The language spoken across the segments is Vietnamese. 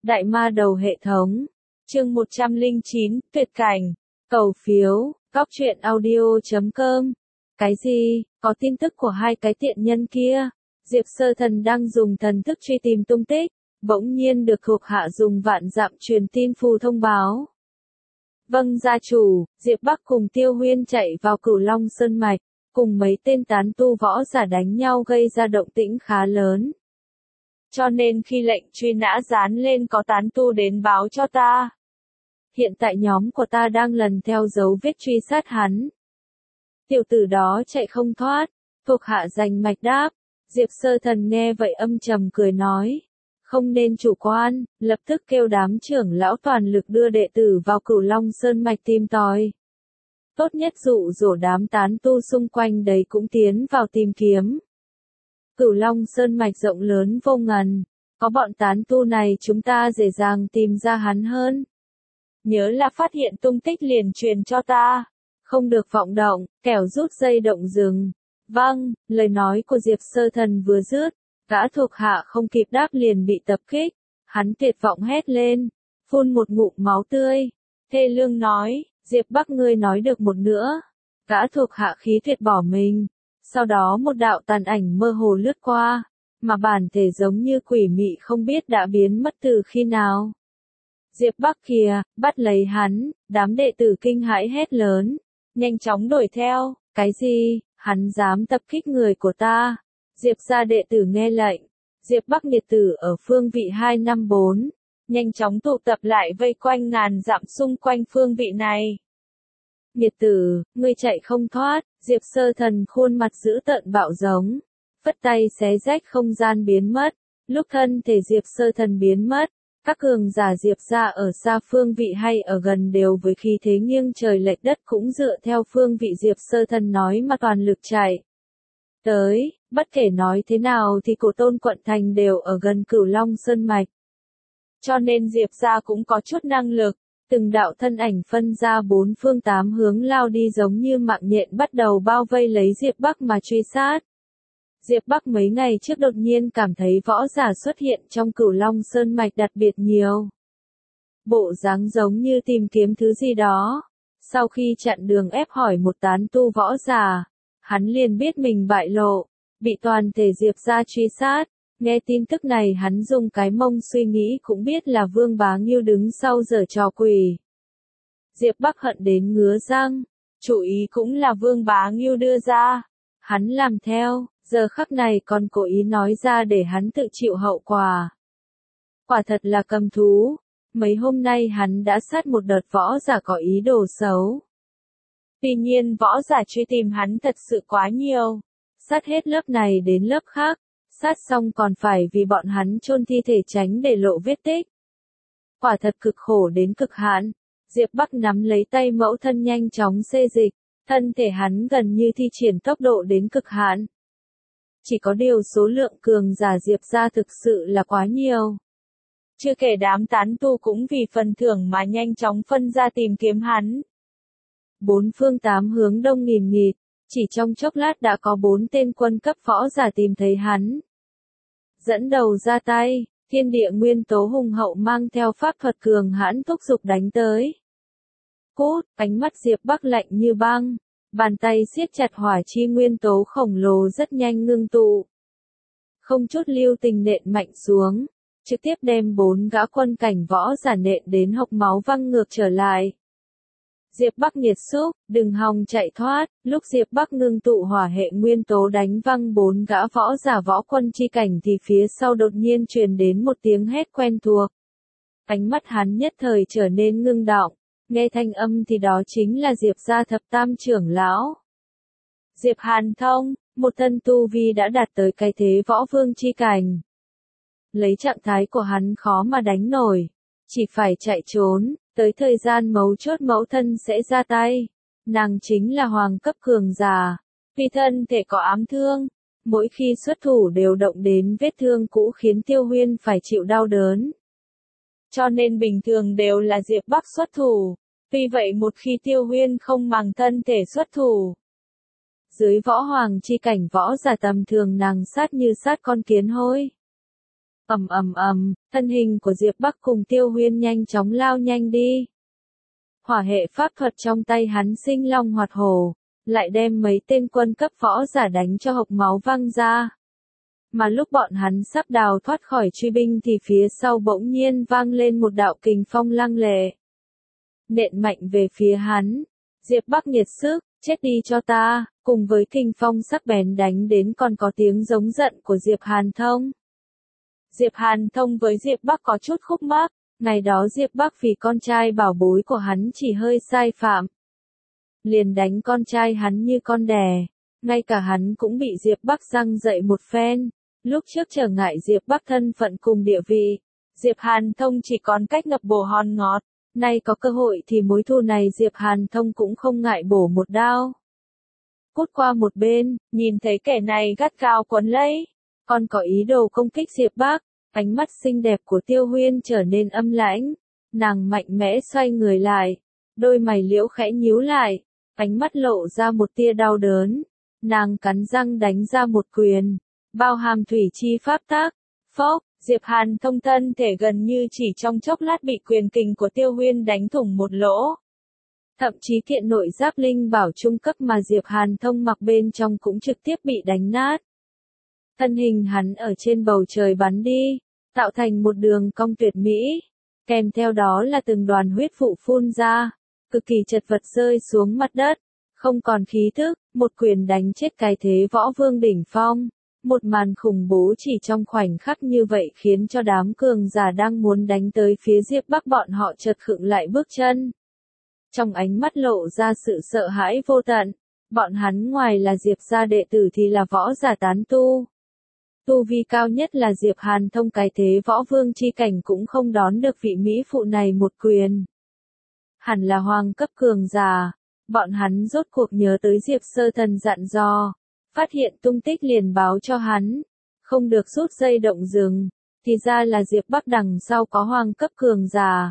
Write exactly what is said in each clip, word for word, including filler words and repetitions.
Đại ma đầu hệ thống. Chương một trăm lẻ chín, tuyệt cảnh. Cầu phiếu, góc truyện audio chấm com. Cái gì, có tin tức của hai cái tiện nhân kia. Diệp Sơ Thần đang dùng thần thức truy tìm tung tích, bỗng nhiên được thuộc hạ dùng vạn dặm truyền tin phù thông báo. Vâng gia chủ, Diệp Bắc cùng Tiêu Huyên chạy vào Cửu Long Sơn Mạch, cùng mấy tên tán tu võ giả đánh nhau gây ra động tĩnh khá lớn. Cho nên khi lệnh truy nã dán lên có tán tu đến báo cho ta. Hiện tại nhóm của ta đang lần theo dấu vết truy sát hắn. Tiểu tử đó chạy không thoát, thuộc hạ giành mạch đáp. Diệp Sơ Thần nghe vậy âm trầm cười nói. Không nên chủ quan, lập tức kêu đám trưởng lão toàn lực đưa đệ tử vào Cửu Long Sơn Mạch tìm tòi. Tốt nhất dụ dỗ đám tán tu xung quanh đấy cũng tiến vào tìm kiếm. Cửu Long Sơn Mạch rộng lớn vô ngần, có bọn tán tu này chúng ta dễ dàng tìm ra hắn hơn. Nhớ là phát hiện tung tích liền truyền cho ta, không được vọng động, kẻo rút dây động rừng. Vâng, lời nói của Diệp Sơ Thần vừa dứt, gã thuộc hạ không kịp đáp liền bị tập kích, hắn tuyệt vọng hét lên, phun một ngụm máu tươi, thê lương nói, Diệp Bắc ngươi nói được một nữa. Gã thuộc hạ khí tuyệt bỏ mình. Sau đó một đạo tàn ảnh mơ hồ lướt qua, mà bản thể giống như quỷ mị không biết đã biến mất từ khi nào. Diệp Bắc kìa, bắt lấy hắn, đám đệ tử kinh hãi hét lớn, nhanh chóng đuổi theo, cái gì, hắn dám tập kích người của ta. Diệp gia đệ tử nghe lệnh, Diệp Bắc nghiệt tử ở phương vị hai năm bốn, nhanh chóng tụ tập lại vây quanh ngàn dặm xung quanh phương vị này. Nghiệt tử, ngươi chạy không thoát, Diệp Sơ Thần khuôn mặt dữ tợn bạo giống, phất tay xé rách không gian biến mất, lúc thân thể Diệp Sơ Thần biến mất, các cường giả Diệp gia ở xa phương vị hay ở gần đều với khí thế nghiêng trời lệch đất cũng dựa theo phương vị Diệp Sơ Thần nói mà toàn lực chạy. Tới, bất kể nói thế nào thì Cổ Tôn quận thành đều ở gần Cửu Long Sơn Mạch. Cho nên Diệp gia cũng có chút năng lực. Từng đạo thân ảnh phân ra bốn phương tám hướng lao đi giống như mạng nhện bắt đầu bao vây lấy Diệp Bắc mà truy sát. Diệp Bắc mấy ngày trước đột nhiên cảm thấy võ giả xuất hiện trong Cửu Long Sơn Mạch đặc biệt nhiều. Bộ dáng giống như tìm kiếm thứ gì đó. Sau khi chặn đường ép hỏi một tán tu võ giả, hắn liền biết mình bại lộ, bị toàn thể Diệp gia truy sát. Nghe tin tức này hắn dùng cái mông suy nghĩ cũng biết là Vương Bá Nghiêu đứng sau giở trò quỷ. Diệp Bắc hận đến ngứa răng, chủ ý cũng là Vương Bá Nghiêu đưa ra. Hắn làm theo, giờ khắc này còn cố ý nói ra để hắn tự chịu hậu quả. Quả thật là cầm thú, mấy hôm nay hắn đã sát một đợt võ giả có ý đồ xấu. Tuy nhiên võ giả truy tìm hắn thật sự quá nhiều, sát hết lớp này đến lớp khác. Sát xong còn phải vì bọn hắn chôn thi thể tránh để lộ vết tích. Quả thật cực khổ đến cực hạn. Diệp Bắc nắm lấy tay mẫu thân nhanh chóng xê dịch, thân thể hắn gần như thi triển tốc độ đến cực hạn. Chỉ có điều số lượng cường giả Diệp gia thực sự là quá nhiều. Chưa kể đám tán tu cũng vì phần thưởng mà nhanh chóng phân ra tìm kiếm hắn. Bốn phương tám hướng đông nghìn nghịt. Chỉ trong chốc lát đã có bốn tên quân cấp võ giả tìm thấy hắn. Dẫn đầu ra tay, thiên địa nguyên tố hùng hậu mang theo pháp thuật cường hãn thúc giục đánh tới. Cút, ánh mắt Diệp Bắc lạnh như băng, bàn tay siết chặt hỏa chi nguyên tố khổng lồ rất nhanh ngưng tụ. Không chút lưu tình nện mạnh xuống, trực tiếp đem bốn gã quân cảnh võ giả nện đến hộc máu văng ngược trở lại. Diệp Bắc nghiệt xúc, đừng hòng chạy thoát, lúc Diệp Bắc ngưng tụ hỏa hệ nguyên tố đánh văng bốn gã võ giả võ quân chi cảnh thì phía sau đột nhiên truyền đến một tiếng hét quen thuộc. Ánh mắt hắn nhất thời trở nên ngưng đọng, nghe thanh âm thì đó chính là Diệp gia thập tam trưởng lão. Diệp Hàn Thông, một thân tu vi đã đạt tới cái thế võ vương chi cảnh. Lấy trạng thái của hắn khó mà đánh nổi, chỉ phải chạy trốn. Tới thời gian mấu chốt mẫu thân sẽ ra tay. Nàng chính là hoàng cấp cường giả. Vì thân thể có ám thương. Mỗi khi xuất thủ đều động đến vết thương cũ khiến Tiêu Huyên phải chịu đau đớn. Cho nên bình thường đều là Diệp Bắc xuất thủ. Vì vậy một khi Tiêu Huyên không màng thân thể xuất thủ. Dưới võ hoàng chi cảnh võ giả tầm thường nàng sát như sát con kiến hôi. Ầm ầm ầm, thân hình của Diệp Bắc cùng Tiêu Huyên nhanh chóng lao nhanh đi. Hỏa hệ pháp thuật trong tay hắn sinh long hoạt hổ, lại đem mấy tên quân cấp võ giả đánh cho hộc máu văng ra. Mà lúc bọn hắn sắp đào thoát khỏi truy binh thì phía sau bỗng nhiên vang lên một đạo kình phong lăng lệ. Nện mạnh về phía hắn. Diệp Bắc nhiệt sức, chết đi cho ta, cùng với kình phong sắc bén đánh đến còn có tiếng giống giận của Diệp Hàn Thông. Diệp Hàn Thông với Diệp Bắc có chút khúc mắc, ngày đó Diệp Bắc vì con trai bảo bối của hắn chỉ hơi sai phạm. Liền đánh con trai hắn như con đẻ, ngay cả hắn cũng bị Diệp Bắc răng dậy một phen. Lúc trước trở ngại Diệp Bắc thân phận cùng địa vị, Diệp Hàn Thông chỉ còn cách ngập bồ hòn ngọt, nay có cơ hội thì mối thù này Diệp Hàn Thông cũng không ngại bổ một đao. Cút qua một bên, nhìn thấy kẻ này gắt gao quấn lấy, còn có ý đồ công kích Diệp Bắc, ánh mắt xinh đẹp của Tiêu Huyên trở nên âm lãnh, nàng mạnh mẽ xoay người lại, đôi mày liễu khẽ nhíu lại, ánh mắt lộ ra một tia đau đớn, nàng cắn răng đánh ra một quyền. Bao hàm thủy chi pháp tác, phốc, Diệp Hàn Thông thân thể gần như chỉ trong chốc lát bị quyền kình của Tiêu Huyên đánh thủng một lỗ. Thậm chí kiện nội giáp linh bảo trung cấp mà Diệp Hàn Thông mặc bên trong cũng trực tiếp bị đánh nát. Thân hình hắn ở trên bầu trời bắn đi, tạo thành một đường cong tuyệt mỹ, kèm theo đó là từng đoàn huyết vụ phun ra, cực kỳ chật vật rơi xuống mặt đất, không còn khí thức, một quyền đánh chết cái thế võ vương đỉnh phong. Một màn khủng bố chỉ trong khoảnh khắc như vậy khiến cho đám cường giả đang muốn đánh tới phía Diệp Bắc bọn họ chợt khựng lại bước chân. Trong ánh mắt lộ ra sự sợ hãi vô tận, bọn hắn ngoài là Diệp gia đệ tử thì là võ giả tán tu. Tu vi cao nhất là Diệp Hàn Thông cái thế võ vương chi cảnh cũng không đón được vị mỹ phụ này một quyền. Hẳn là hoàng cấp cường giả, bọn hắn rốt cuộc nhớ tới Diệp Sơ Thần dặn dò. Phát hiện tung tích liền báo cho hắn, không được rút dây động rừng, thì ra là Diệp Bắc đằng sau có hoàng cấp cường giả.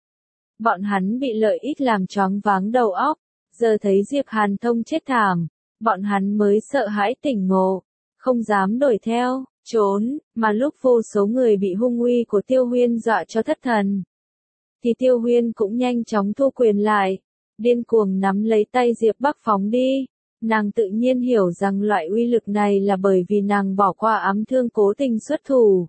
Bọn hắn bị lợi ích làm choáng váng đầu óc, giờ thấy Diệp Hàn Thông chết thảm, bọn hắn mới sợ hãi tỉnh ngộ, không dám đuổi theo, trốn, mà lúc vô số người bị hung uy của Tiêu Huyên dọa cho thất thần. Thì Tiêu Huyên cũng nhanh chóng thu quyền lại, điên cuồng nắm lấy tay Diệp Bắc phóng đi. Nàng tự nhiên hiểu rằng loại uy lực này là bởi vì nàng bỏ qua ám thương cố tình xuất thủ.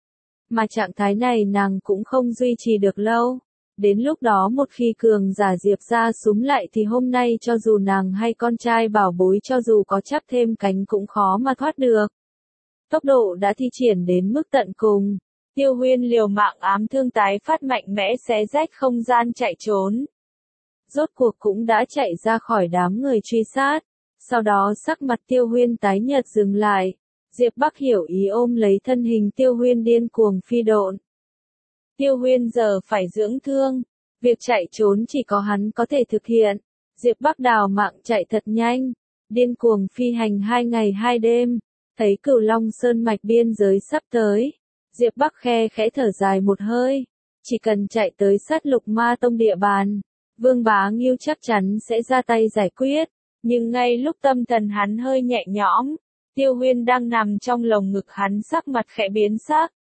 Mà trạng thái này nàng cũng không duy trì được lâu. Đến lúc đó một khi cường giả Diệp ra súng lại thì hôm nay cho dù nàng hay con trai bảo bối cho dù có chắp thêm cánh cũng khó mà thoát được. Tốc độ đã thi triển đến mức tận cùng. Tiêu Huyên liều mạng ám thương tái phát mạnh mẽ xé rách không gian chạy trốn. Rốt cuộc cũng đã chạy ra khỏi đám người truy sát. Sau đó sắc mặt Tiêu Huyên tái nhợt dừng lại, Diệp Bắc hiểu ý ôm lấy thân hình Tiêu Huyên điên cuồng phi độn. Tiêu Huyên giờ phải dưỡng thương, việc chạy trốn chỉ có hắn có thể thực hiện, Diệp Bắc đào mạng chạy thật nhanh, điên cuồng phi hành hai ngày hai đêm, thấy Cửu Long Sơn mạch biên giới sắp tới, Diệp Bắc khe khẽ thở dài một hơi, chỉ cần chạy tới sát Lục Ma Tông địa bàn, Vương Bá Ngưu chắc chắn sẽ ra tay giải quyết. Nhưng ngay lúc tâm thần hắn hơi nhẹ nhõm, Tiêu Huyên đang nằm trong lồng ngực hắn sắc mặt khẽ biến sắc.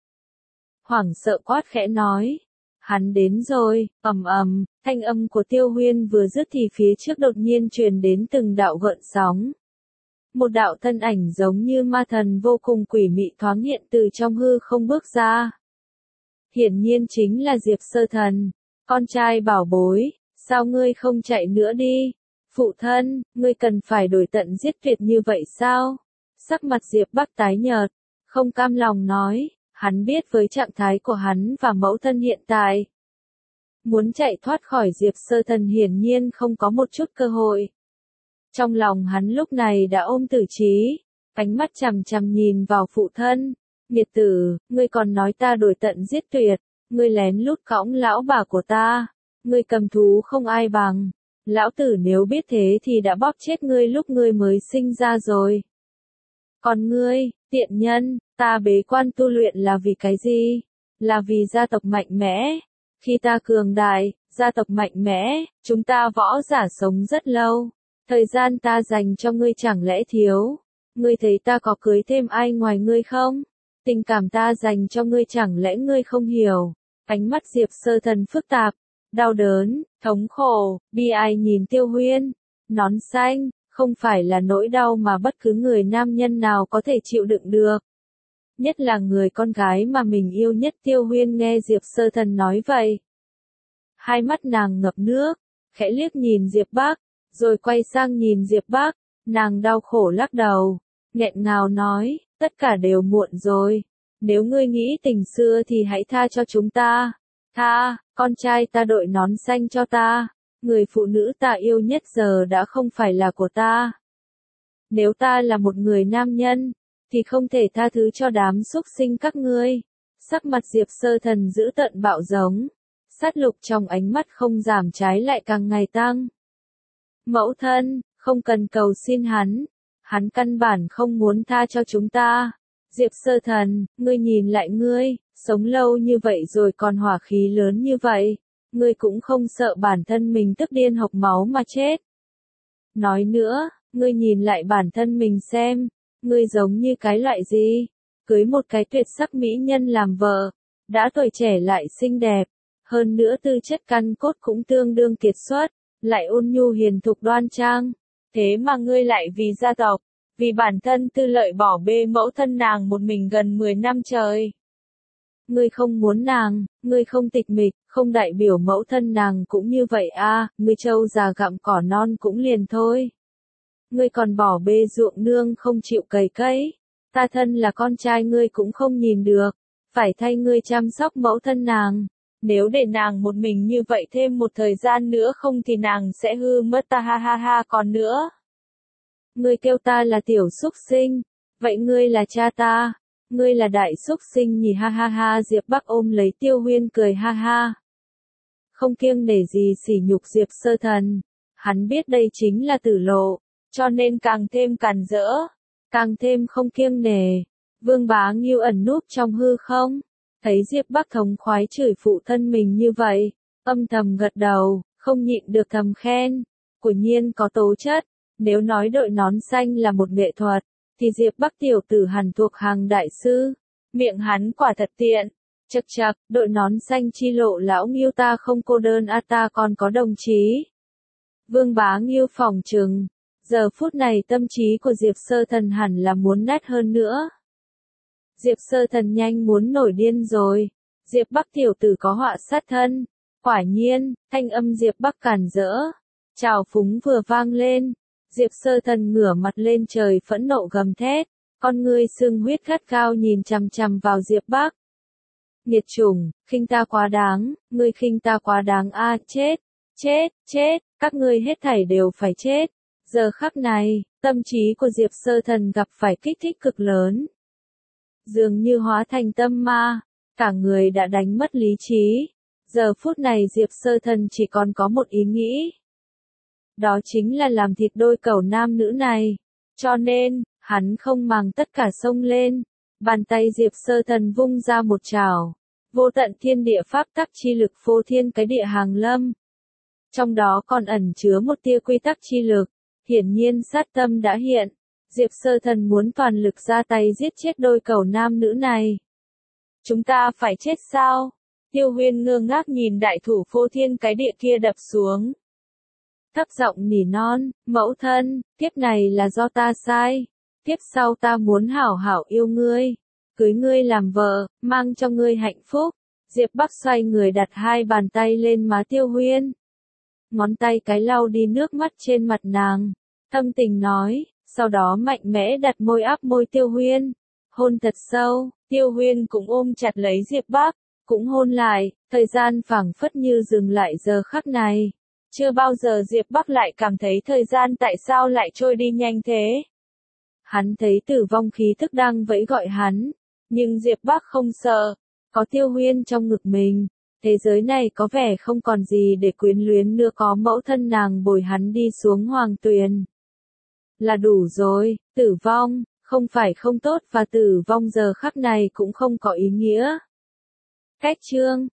Hoảng sợ quát khẽ nói, hắn đến rồi, ầm ầm, thanh âm của Tiêu Huyên vừa dứt thì phía trước đột nhiên truyền đến từng đạo gợn sóng. Một đạo thân ảnh giống như ma thần vô cùng quỷ mị thoáng hiện từ trong hư không bước ra. Hiển nhiên chính là Diệp Sơ Thần, con trai bảo bối, sao ngươi không chạy nữa đi? Phụ thân, ngươi cần phải đổi tận giết tuyệt như vậy sao? Sắc mặt Diệp Bắc tái nhợt, không cam lòng nói, hắn biết với trạng thái của hắn và mẫu thân hiện tại. Muốn chạy thoát khỏi Diệp Sơ Thần hiển nhiên không có một chút cơ hội. Trong lòng hắn lúc này đã ôm tử trí, ánh mắt chằm chằm nhìn vào phụ thân. Nghiệt tử, ngươi còn nói ta đổi tận giết tuyệt, ngươi lén lút cõng lão bà của ta, ngươi cầm thú không ai bằng. Lão tử nếu biết thế thì đã bóp chết ngươi lúc ngươi mới sinh ra rồi. Còn ngươi, tiện nhân, ta bế quan tu luyện là vì cái gì? Là vì gia tộc mạnh mẽ. Khi ta cường đại, gia tộc mạnh mẽ, chúng ta võ giả sống rất lâu. Thời gian ta dành cho ngươi chẳng lẽ thiếu? Ngươi thấy ta có cưới thêm ai ngoài ngươi không? Tình cảm ta dành cho ngươi chẳng lẽ ngươi không hiểu? Ánh mắt Diệp Sơ Thần phức tạp, đau đớn, thống khổ, bi ai nhìn Tiêu Huyên. Nón xanh, không phải là nỗi đau mà bất cứ người nam nhân nào có thể chịu đựng được. Nhất là người con gái mà mình yêu nhất. Tiêu Huyên nghe Diệp Sơ Thần nói vậy. Hai mắt nàng ngập nước, khẽ liếc nhìn Diệp Bắc, rồi quay sang nhìn Diệp Bắc, nàng đau khổ lắc đầu, nghẹn ngào nói, tất cả đều muộn rồi. Nếu ngươi nghĩ tình xưa thì hãy tha cho chúng ta. Tha, con trai ta đội nón xanh cho ta. Người phụ nữ ta yêu nhất giờ đã không phải là của ta. Nếu ta là một người nam nhân, thì không thể tha thứ cho đám súc sinh các ngươi. Sắc mặt Diệp Sơ Thần dữ tợn bạo giống. Sát lục trong ánh mắt không giảm trái lại càng ngày tăng. Mẫu thân, không cần cầu xin hắn. Hắn căn bản không muốn tha cho chúng ta. Diệp Sơ Thần, ngươi nhìn lại ngươi, sống lâu như vậy rồi còn hỏa khí lớn như vậy. Ngươi cũng không sợ bản thân mình tức điên hộc máu mà chết. Nói nữa, ngươi nhìn lại bản thân mình xem. Ngươi giống như cái loại gì? Cưới một cái tuyệt sắc mỹ nhân làm vợ. Đã tuổi trẻ lại xinh đẹp. Hơn nữa tư chất căn cốt cũng tương đương kiệt xuất. Lại ôn nhu hiền thục đoan trang. Thế mà ngươi lại vì gia tộc, vì bản thân tư lợi bỏ bê mẫu thân nàng một mình gần mười năm trời. Ngươi không muốn nàng, ngươi không tịch mịch, không đại biểu mẫu thân nàng cũng như vậy a, ngươi trâu già gặm cỏ non cũng liền thôi. Ngươi còn bỏ bê ruộng nương không chịu cày cấy. Ta thân là con trai ngươi cũng không nhìn được, phải thay ngươi chăm sóc mẫu thân nàng. Nếu để nàng một mình như vậy thêm một thời gian nữa không thì nàng sẽ hư mất ta ha ha ha còn nữa. Ngươi kêu ta là tiểu súc sinh, vậy ngươi là cha ta, ngươi là đại súc sinh nhỉ ha ha ha. Diệp Bắc ôm lấy Tiêu Huyên cười ha ha. Không kiêng nể gì sỉ nhục Diệp Sơ Thần, hắn biết đây chính là tử lộ, cho nên càng thêm càn rỡ, càng thêm không kiêng nể. Vương Bá Nghiêu ẩn núp trong hư không, thấy Diệp Bắc thống khoái chửi phụ thân mình như vậy, âm thầm gật đầu, không nhịn được thầm khen, quả nhiên có tố chất. Nếu nói đội nón xanh là một nghệ thuật, thì Diệp Bắc tiểu tử hẳn thuộc hàng đại sư. Miệng hắn quả thật tiện. Chậc chậc, đội nón xanh chi lộ lão Nghiêu ta không cô đơn a, ta còn có đồng chí. Vương Bá Nghiêu phỏng chừng, giờ phút này tâm trí của Diệp Sơ Thần hẳn là muốn nét hơn nữa. Diệp Sơ Thần nhanh muốn nổi điên rồi. Diệp Bắc tiểu tử có họa sát thân. Quả nhiên, thanh âm Diệp Bắc càn rỡ, trào phúng vừa vang lên. Diệp Sơ Thần ngửa mặt lên trời phẫn nộ gầm thét, con ngươi sưng huyết gắt cao nhìn chằm chằm vào Diệp Bắc. Nghiệt chủng, khinh ta quá đáng, ngươi khinh ta quá đáng a, chết, chết, chết, các ngươi hết thảy đều phải chết. Giờ khắc này, tâm trí của Diệp Sơ Thần gặp phải kích thích cực lớn. Dường như hóa thành tâm ma, cả người đã đánh mất lý trí. Giờ phút này Diệp Sơ Thần chỉ còn có một ý nghĩ. Đó chính là làm thịt đôi cẩu nam nữ này. Cho nên, hắn không màng tất cả xông lên. Bàn tay Diệp Sơ Thần vung ra một trảo. Vô tận thiên địa pháp tắc chi lực phô thiên cái địa hàng lâm. Trong đó còn ẩn chứa một tia quy tắc chi lực. Hiển nhiên sát tâm đã hiện. Diệp Sơ Thần muốn toàn lực ra tay giết chết đôi cẩu nam nữ này. Chúng ta phải chết sao? Tiêu Huyên ngơ ngác nhìn đại thủ phô thiên cái địa kia đập xuống. Thấp giọng nỉ non, mẫu thân, tiếp này là do ta sai. Tiếp sau ta muốn hảo hảo yêu ngươi, cưới ngươi làm vợ, mang cho ngươi hạnh phúc. Diệp Bắc xoay người đặt hai bàn tay lên má Tiêu Huyên. Ngón tay cái lau đi nước mắt trên mặt nàng. Thâm tình nói, sau đó mạnh mẽ đặt môi áp môi Tiêu Huyên. Hôn thật sâu, Tiêu Huyên cũng ôm chặt lấy Diệp Bắc, cũng hôn lại, thời gian phảng phất như dừng lại giờ khắc này. Chưa bao giờ Diệp Bắc lại cảm thấy thời gian tại sao lại trôi đi nhanh thế. Hắn thấy tử vong khí thức đang vẫy gọi hắn, nhưng Diệp Bắc không sợ, có Tiêu Huyên trong ngực mình, thế giới này có vẻ không còn gì để quyến luyến nữa, có mẫu thân nàng bồi hắn đi xuống hoàng tuyền. Là đủ rồi, tử vong, không phải không tốt và tử vong giờ khắc này cũng không có ý nghĩa. Cách chương